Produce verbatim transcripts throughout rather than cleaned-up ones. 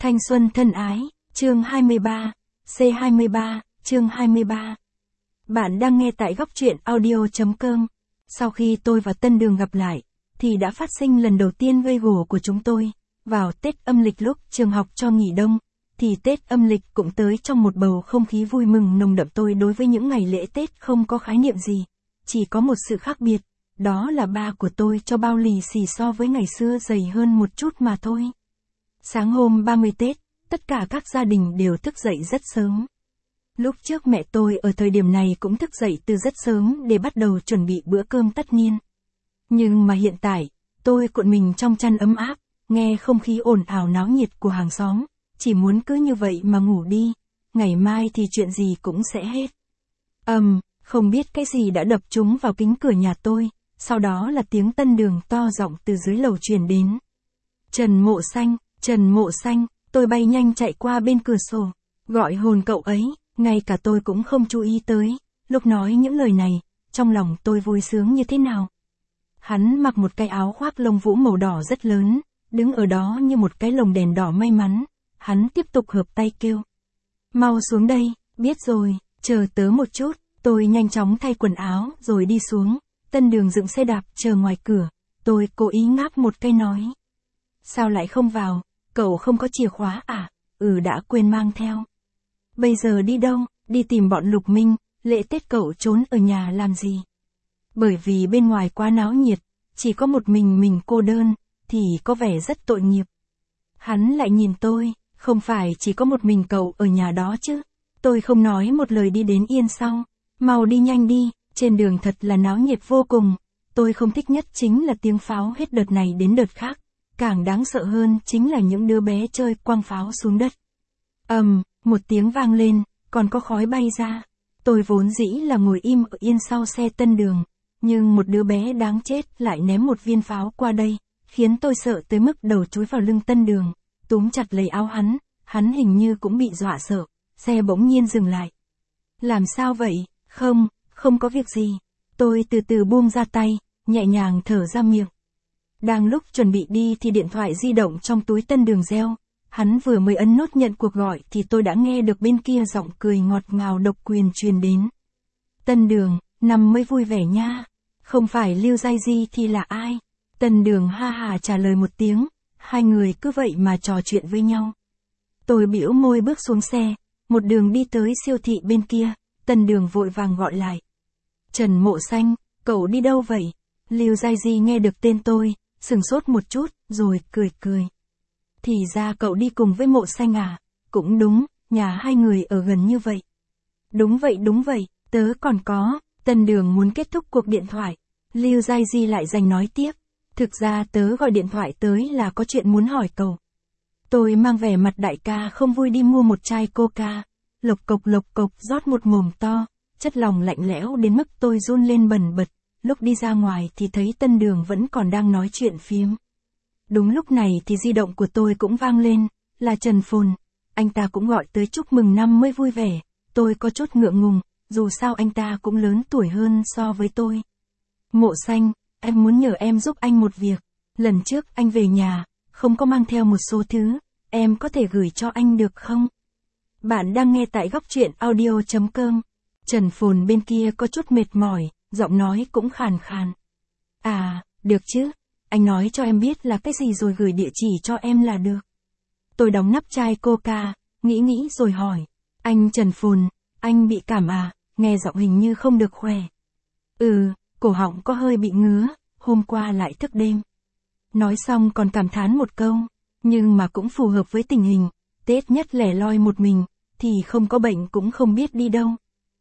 Thanh xuân thân ái, chương hai mươi ba, C hai mươi ba, chương hai mươi ba. Bạn đang nghe tại góc truyện audio.com. Sau khi tôi và Tân Đường gặp lại, thì đã phát sinh lần đầu tiên gây gổ của chúng tôi. Vào Tết âm lịch lúc trường học cho nghỉ đông, thì Tết âm lịch cũng tới trong một bầu không khí vui mừng nồng đậm. Tôi đối với những ngày lễ Tết không có khái niệm gì, chỉ có một sự khác biệt, đó là ba của tôi cho bao lì xì so với ngày xưa dày hơn một chút mà thôi. Sáng hôm ba mươi Tết, tất cả các gia đình đều thức dậy rất sớm. Lúc trước mẹ tôi ở thời điểm này cũng thức dậy từ rất sớm để bắt đầu chuẩn bị bữa cơm tất niên. Nhưng mà hiện tại, tôi cuộn mình trong chăn ấm áp, nghe không khí ồn ào náo nhiệt của hàng xóm, chỉ muốn cứ như vậy mà ngủ đi, ngày mai thì chuyện gì cũng sẽ hết. Ầm, um, không biết cái gì đã đập trúng vào kính cửa nhà tôi, sau đó là tiếng Tân Đường to giọng từ dưới lầu truyền đến. Trần Mộ Xanh, Trần Mộ Xanh, tôi bay nhanh chạy qua bên cửa sổ, gọi hồn cậu ấy, ngay cả tôi cũng không chú ý tới, lúc nói những lời này, trong lòng tôi vui sướng như thế nào. Hắn mặc một cái áo khoác lông vũ màu đỏ rất lớn, đứng ở đó như một cái lồng đèn đỏ may mắn, hắn tiếp tục hợp tay kêu. Mau xuống đây, biết rồi, chờ tớ một chút, tôi nhanh chóng thay quần áo rồi đi xuống, Tân Đường dựng xe đạp chờ ngoài cửa, tôi cố ý ngáp một cái nói. Sao lại không vào, cậu không có chìa khóa à, ừ đã quên mang theo. Bây giờ đi đâu, đi tìm bọn Lục Minh, lễ Tết cậu trốn ở nhà làm gì? Bởi vì bên ngoài quá náo nhiệt, chỉ có một mình mình cô đơn, thì có vẻ rất tội nghiệp. Hắn lại nhìn tôi, không phải chỉ có một mình cậu ở nhà đó chứ. Tôi không nói một lời đi đến yên sau, mau đi nhanh đi, trên đường thật là náo nhiệt vô cùng. Tôi không thích nhất chính là tiếng pháo hết đợt này đến đợt khác, càng đáng sợ hơn chính là những đứa bé chơi quăng pháo xuống đất. Ầm, um, một tiếng vang lên, còn có khói bay ra. Tôi vốn dĩ là ngồi im ở yên sau xe Tân Đường, nhưng một đứa bé đáng chết lại ném một viên pháo qua đây, khiến tôi sợ tới mức đầu chúi vào lưng Tân Đường, túm chặt lấy áo hắn, hắn hình như cũng bị dọa sợ, xe bỗng nhiên dừng lại. Làm sao vậy? Không, không có việc gì. Tôi từ từ buông ra tay, nhẹ nhàng thở ra miệng. Đang lúc chuẩn bị đi thì điện thoại di động trong túi Tân Đường reo. Hắn vừa mới ấn nút nhận cuộc gọi thì tôi đã nghe được bên kia giọng cười ngọt ngào độc quyền truyền đến. Tân Đường, nằm mới vui vẻ nha. Không phải Lưu Giai Di thì là ai? Tân Đường ha hà trả lời một tiếng, hai người cứ vậy mà trò chuyện với nhau. Tôi bĩu môi bước xuống xe, một đường đi tới siêu thị bên kia, Tân Đường vội vàng gọi lại. Trần Mộ Xanh, cậu đi đâu vậy? Lưu Giai Di nghe được tên tôi, sửng sốt một chút, rồi cười cười. Thì ra cậu đi cùng với Mộ Xanh à? Cũng đúng, nhà hai người ở gần như vậy. Đúng vậy đúng vậy, tớ còn có. Tân Đường muốn kết thúc cuộc điện thoại. Lưu Giai Di lại giành nói tiếp. Thực ra tớ gọi điện thoại tới là có chuyện muốn hỏi cậu. Tôi mang vẻ mặt đại ca không vui đi mua một chai coca. Lộc cộc lộc cộc rót một mồm to, chất lòng lạnh lẽo đến mức tôi run lên bần bật. Lúc đi ra ngoài thì thấy Tân Đường vẫn còn đang nói chuyện phiếm. Đúng lúc này thì di động của tôi cũng vang lên, là Trần Phồn. Anh ta cũng gọi tới chúc mừng năm mới vui vẻ. Tôi có chút ngượng ngùng, dù sao anh ta cũng lớn tuổi hơn so với tôi. Mộ Xanh, em muốn nhờ em giúp anh một việc. Lần trước anh về nhà, không có mang theo một số thứ, em có thể gửi cho anh được không? Bạn đang nghe tại góc truyện audio.com. Trần Phồn bên kia có chút mệt mỏi, giọng nói cũng khàn khàn. À, được chứ, anh nói cho em biết là cái gì rồi gửi địa chỉ cho em là được. Tôi đóng nắp chai coca, nghĩ nghĩ rồi hỏi. Anh Trần Phồn, anh bị cảm à, nghe giọng hình như không được khỏe. Ừ, cổ họng có hơi bị ngứa, hôm qua lại thức đêm. Nói xong còn cảm thán một câu, nhưng mà cũng phù hợp với tình hình, Tết nhất lẻ loi một mình, thì không có bệnh cũng không biết đi đâu.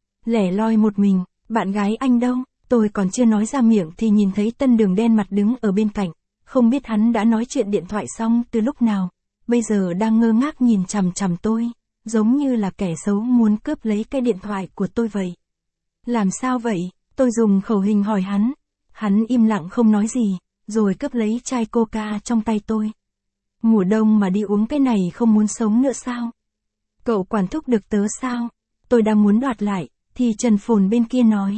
Lẻ loi một mình, bạn gái anh đâu? Tôi còn chưa nói ra miệng thì nhìn thấy Tân Đường đen mặt đứng ở bên cạnh, không biết hắn đã nói chuyện điện thoại xong từ lúc nào, bây giờ đang ngơ ngác nhìn chằm chằm tôi, giống như là kẻ xấu muốn cướp lấy cái điện thoại của tôi vậy. Làm sao vậy? Tôi dùng khẩu hình hỏi hắn, hắn im lặng không nói gì, rồi cướp lấy chai coca trong tay tôi. Mùa đông mà đi uống cái này không muốn sống nữa sao? Cậu quản thúc được tớ sao? Tôi đang muốn đoạt lại, thì Trần Phồn bên kia nói.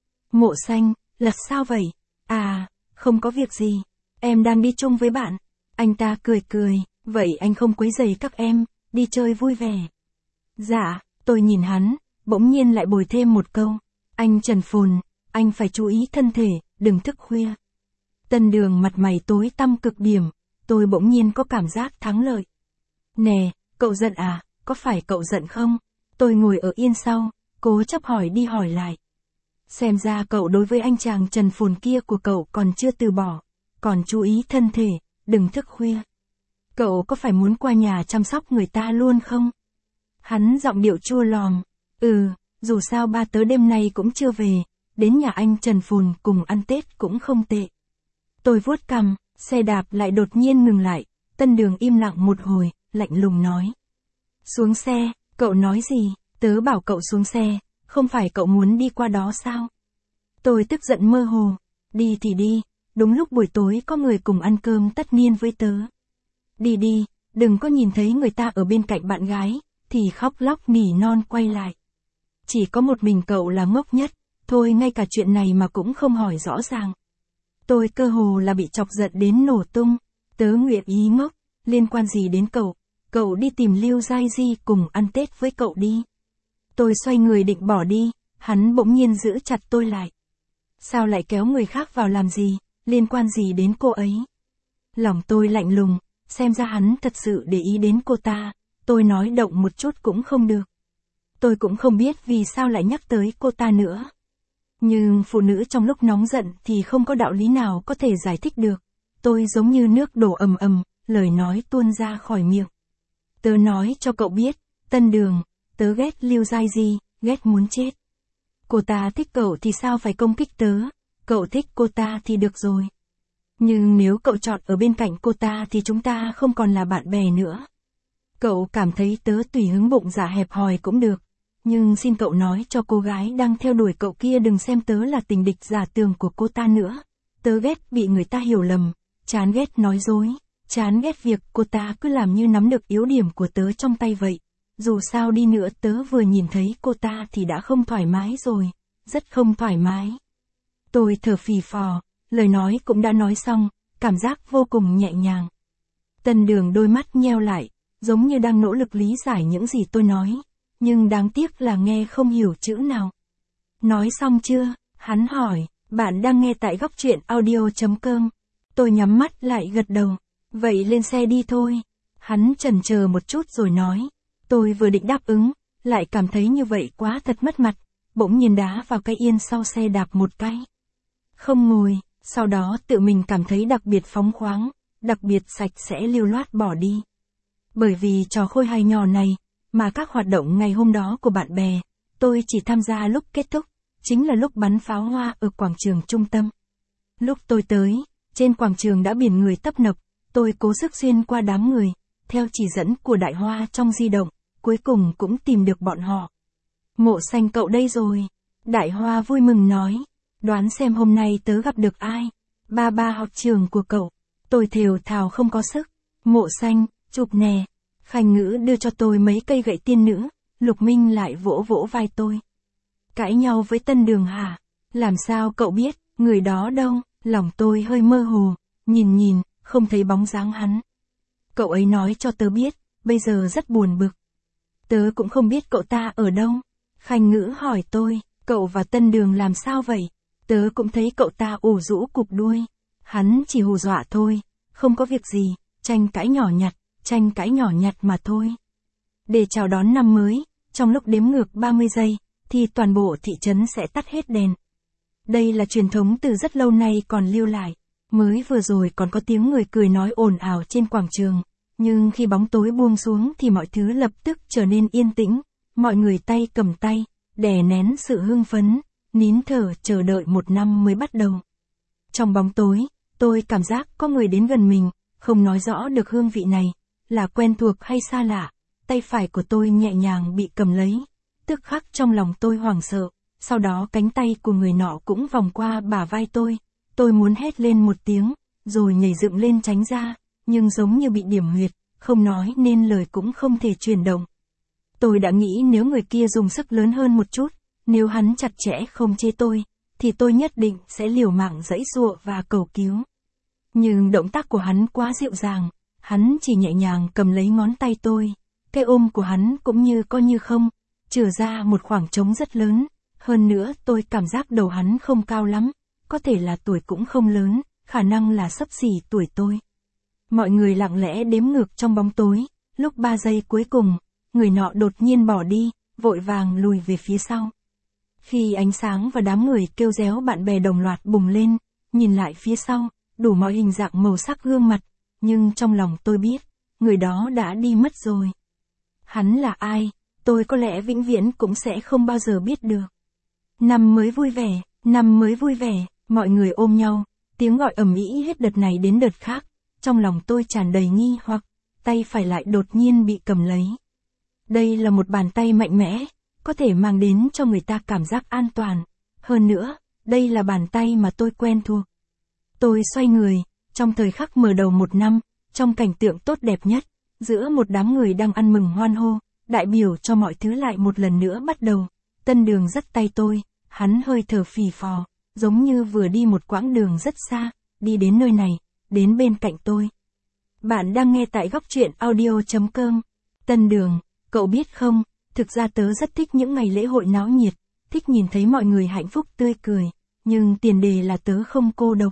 Mộ Xanh, là sao vậy? À, không có việc gì, em đang đi chung với bạn. Anh ta cười cười, Vậy anh không quấy rầy các em, đi chơi vui vẻ. Dạ, tôi nhìn hắn, bỗng nhiên lại bồi thêm một câu. Anh Trần Phồn, anh phải chú ý thân thể, đừng thức khuya. Tân Đường mặt mày tối tăm cực điểm, tôi bỗng nhiên có cảm giác thắng lợi. Nè, cậu giận à, có phải cậu giận không? Tôi ngồi ở yên sau, cố chấp hỏi đi hỏi lại. Xem ra cậu đối với anh chàng Trần Phồn kia của cậu còn chưa từ bỏ, còn chú ý thân thể, đừng thức khuya. Cậu có phải muốn qua nhà chăm sóc người ta luôn không? Hắn giọng điệu chua lòm. Ừ, dù sao ba tớ đêm nay cũng chưa về, đến nhà anh Trần Phồn cùng ăn Tết cũng không tệ. Tôi vuốt cằm, xe đạp lại đột nhiên ngừng lại, Tân Đường im lặng một hồi, lạnh lùng nói. Xuống xe, cậu nói gì, tớ bảo cậu xuống xe, không phải cậu muốn đi qua đó sao? Tôi tức giận mơ hồ, đi thì đi, đúng lúc buổi tối có người cùng ăn cơm tất niên với tớ. Đi đi, đừng có nhìn thấy người ta ở bên cạnh bạn gái, thì khóc lóc nỉ non quay lại. Chỉ có một mình cậu là ngốc nhất, thôi ngay cả chuyện này mà cũng không hỏi rõ ràng. Tôi cơ hồ là bị chọc giận đến nổ tung, tớ nguyện ý ngốc, liên quan gì đến cậu, cậu đi tìm Lưu Giai Di cùng ăn Tết với cậu đi. Tôi xoay người định bỏ đi, hắn bỗng nhiên giữ chặt tôi lại. Sao lại kéo người khác vào làm gì, liên quan gì đến cô ấy? Lòng tôi lạnh lùng, xem ra hắn thật sự để ý đến cô ta, tôi nói động một chút cũng không được. Tôi cũng không biết vì sao lại nhắc tới cô ta nữa. Nhưng phụ nữ trong lúc nóng giận thì không có đạo lý nào có thể giải thích được. Tôi giống như nước đổ ầm ầm, lời nói tuôn ra khỏi miệng. Tớ nói cho cậu biết, Tân Đường, tớ ghét Lưu Giai Di, ghét muốn chết. Cô ta thích cậu thì sao phải công kích tớ, cậu thích cô ta thì được rồi. Nhưng nếu cậu chọn ở bên cạnh cô ta thì chúng ta không còn là bạn bè nữa. Cậu cảm thấy tớ tùy hứng bụng dạ hẹp hòi cũng được. Nhưng xin cậu nói cho cô gái đang theo đuổi cậu kia đừng xem tớ là tình địch giả tường của cô ta nữa. Tớ ghét bị người ta hiểu lầm, chán ghét nói dối, chán ghét việc cô ta cứ làm như nắm được yếu điểm của tớ trong tay vậy. Dù sao đi nữa tớ vừa nhìn thấy cô ta thì đã không thoải mái rồi, rất không thoải mái. Tôi thở phì phò, lời nói cũng đã nói xong, cảm giác vô cùng nhẹ nhàng. Tân Đường đôi mắt nheo lại, giống như đang nỗ lực lý giải những gì tôi nói. Nhưng đáng tiếc là nghe không hiểu chữ nào. Nói xong chưa? Hắn hỏi, bạn đang nghe tại góc truyện audio chấm com. Tôi nhắm mắt lại gật đầu. Vậy lên xe đi thôi. Hắn chần chờ một chút rồi nói. Tôi vừa định đáp ứng, lại cảm thấy như vậy quá thật mất mặt. Bỗng nhiên đá vào cái yên sau xe đạp một cái. Không ngồi, sau đó tự mình cảm thấy đặc biệt phóng khoáng, đặc biệt sạch sẽ lưu loát bỏ đi. Bởi vì trò khôi hài nhỏ này, mà các hoạt động ngày hôm đó của bạn bè, tôi chỉ tham gia lúc kết thúc, chính là lúc bắn pháo hoa ở quảng trường trung tâm. Lúc tôi tới, trên quảng trường đã biển người tấp nập, tôi cố sức xuyên qua đám người, theo chỉ dẫn của Đại Hoa trong di động, cuối cùng cũng tìm được bọn họ. Mộ Xanh cậu đây rồi. Đại Hoa vui mừng nói, đoán xem hôm nay tớ gặp được ai. Ba ba học trường của cậu. Tôi thều thào không có sức. Mộ Xanh, chụp nè. Khanh Ngữ đưa cho tôi mấy cây gậy tiên nữ, Lục Minh lại vỗ vỗ vai tôi. Cãi nhau với Tân Đường hả? Làm sao cậu biết, người đó đâu? Lòng tôi hơi mơ hồ, nhìn nhìn, không thấy bóng dáng hắn. Cậu ấy nói cho tớ biết, bây giờ rất buồn bực. Tớ cũng không biết cậu ta ở đâu. Khanh Ngữ hỏi tôi, cậu và Tân Đường làm sao vậy? Tớ cũng thấy cậu ta ủ rũ cụp đuôi. Hắn chỉ hù dọa thôi, không có việc gì, tranh cãi nhỏ nhặt. Tranh cãi nhỏ nhặt mà thôi. Để chào đón năm mới, trong lúc đếm ngược ba mươi giây, thì toàn bộ thị trấn sẽ tắt hết đèn. Đây là truyền thống từ rất lâu nay còn lưu lại. Mới vừa rồi còn có tiếng người cười nói ồn ào trên quảng trường. Nhưng khi bóng tối buông xuống thì mọi thứ lập tức trở nên yên tĩnh. Mọi người tay cầm tay, đè nén sự hưng phấn, nín thở chờ đợi một năm mới bắt đầu. Trong bóng tối, tôi cảm giác có người đến gần mình, không nói rõ được hương vị này. Là quen thuộc hay xa lạ, tay phải của tôi nhẹ nhàng bị cầm lấy, tức khắc trong lòng tôi hoảng sợ, sau đó cánh tay của người nọ cũng vòng qua bả vai tôi, tôi muốn hét lên một tiếng, rồi nhảy dựng lên tránh ra, nhưng giống như bị điểm huyệt, không nói nên lời cũng không thể chuyển động. Tôi đã nghĩ nếu người kia dùng sức lớn hơn một chút, nếu hắn chặt chẽ không chế tôi, thì tôi nhất định sẽ liều mạng giãy giụa và cầu cứu. Nhưng động tác của hắn quá dịu dàng. Hắn chỉ nhẹ nhàng cầm lấy ngón tay tôi, cái ôm của hắn cũng như coi như không, trừ ra một khoảng trống rất lớn, hơn nữa tôi cảm giác đầu hắn không cao lắm, có thể là tuổi cũng không lớn, khả năng là xấp xỉ tuổi tôi. Mọi người lặng lẽ đếm ngược trong bóng tối, lúc ba giây cuối cùng, người nọ đột nhiên bỏ đi, vội vàng lùi về phía sau. Khi ánh sáng và đám người kêu réo bạn bè đồng loạt bùng lên, nhìn lại phía sau, đủ mọi hình dạng màu sắc gương mặt, nhưng trong lòng tôi biết, người đó đã đi mất rồi. Hắn là ai, tôi có lẽ vĩnh viễn cũng sẽ không bao giờ biết được. Năm mới vui vẻ, năm mới vui vẻ, mọi người ôm nhau, tiếng gọi ầm ĩ hết đợt này đến đợt khác, trong lòng tôi tràn đầy nghi hoặc, tay phải lại đột nhiên bị cầm lấy. Đây là một bàn tay mạnh mẽ, có thể mang đến cho người ta cảm giác an toàn. Hơn nữa, đây là bàn tay mà tôi quen thuộc. Tôi xoay người, trong thời khắc mở đầu một năm, trong cảnh tượng tốt đẹp nhất, giữa một đám người đang ăn mừng hoan hô, đại biểu cho mọi thứ lại một lần nữa bắt đầu. Tân Đường dắt tay tôi, hắn hơi thở phì phò, giống như vừa đi một quãng đường rất xa, đi đến nơi này, đến bên cạnh tôi. Bạn đang nghe tại góc truyện audio chấm com. Tân Đường, cậu biết không, thực ra tớ rất thích những ngày lễ hội náo nhiệt, thích nhìn thấy mọi người hạnh phúc tươi cười, nhưng tiền đề là tớ không cô độc.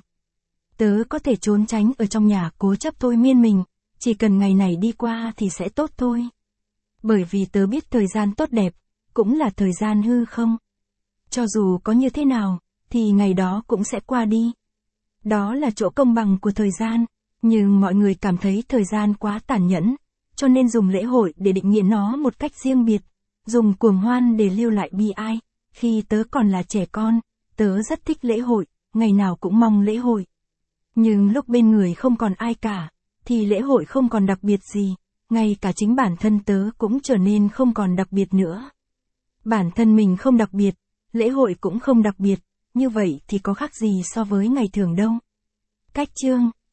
Tớ có thể trốn tránh ở trong nhà cố chấp thôi miên mình, chỉ cần ngày này đi qua thì sẽ tốt thôi. Bởi vì tớ biết thời gian tốt đẹp, cũng là thời gian hư không. Cho dù có như thế nào, thì ngày đó cũng sẽ qua đi. Đó là chỗ công bằng của thời gian, nhưng mọi người cảm thấy thời gian quá tàn nhẫn, cho nên dùng lễ hội để định nghĩa nó một cách riêng biệt, dùng cuồng hoan để lưu lại bi ai. Khi tớ còn là trẻ con, tớ rất thích lễ hội, ngày nào cũng mong lễ hội. Nhưng lúc bên người không còn ai cả, thì lễ hội không còn đặc biệt gì, ngay cả chính bản thân tớ cũng trở nên không còn đặc biệt nữa. Bản thân mình không đặc biệt, lễ hội cũng không đặc biệt, như vậy thì có khác gì so với ngày thường đâu. Cách chương